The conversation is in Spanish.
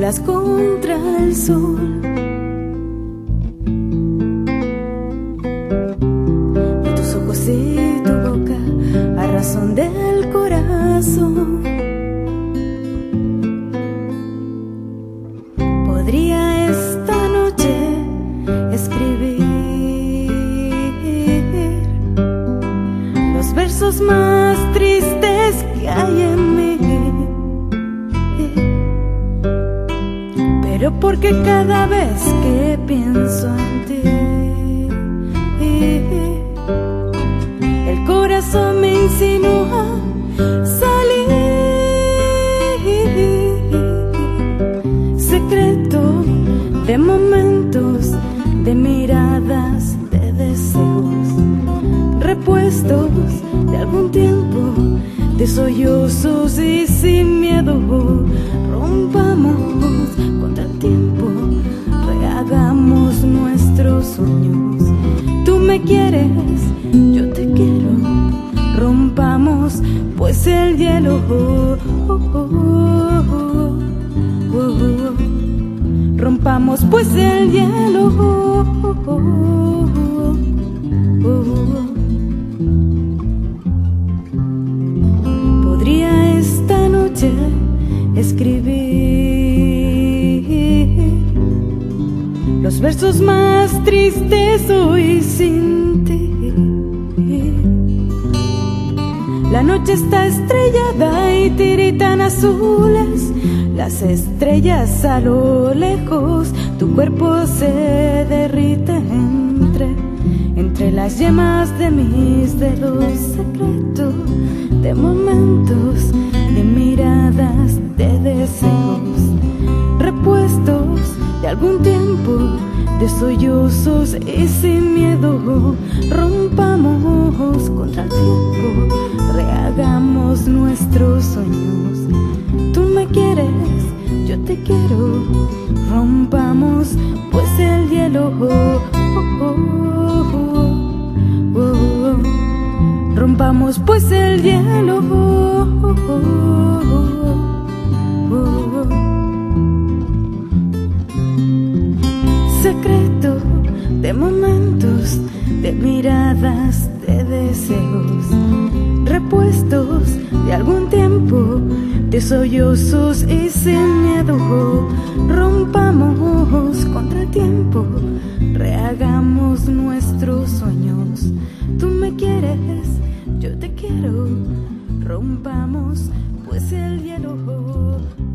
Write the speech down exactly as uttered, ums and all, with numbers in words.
solas contra el sol. De tus ojos y tu boca, a razón del corazón. Podría esta noche escribir los versos más tristes que hay en mí, pero porque cada vez que pienso en ti, el corazón me insinúa salir. Secreto de momentos, de miradas, de deseos repuestos, de algún tiempo, de sollozos y sin miedo. Rompamos contra el tiempo, rehagamos nuestros sueños. Tú me quieres, yo te quiero. Rompamos pues el hielo. Oh, oh, oh, oh, oh, oh. Rompamos pues el hielo. Oh, oh, oh, oh, oh. Podría esta noche escribir los versos más tristes hoy sin ti. La noche está estrellada y tiritan azules las estrellas a lo lejos. Tu cuerpo se derrite entre, entre las yemas de mis dedos. Secreto de momentos, de miradas, de deseos repuestos, de algún tiempo, de sollozos y sin miedo. Rompamos contra el tiempo, rehagamos nuestros sueños. Tú me quieres, yo te quiero. Rompamos pues el hielo. Oh, oh, oh, oh, oh. Rompamos pues el hielo. Oh, oh, oh, oh. Secreto de momentos, de miradas, de deseos repuestos, de algún tiempo, de sollozos y sin miedo. Rompamos contra el tiempo, rehagamos nuestros sueños. Tú me quieres, yo te quiero. Rompamos pues el hielo.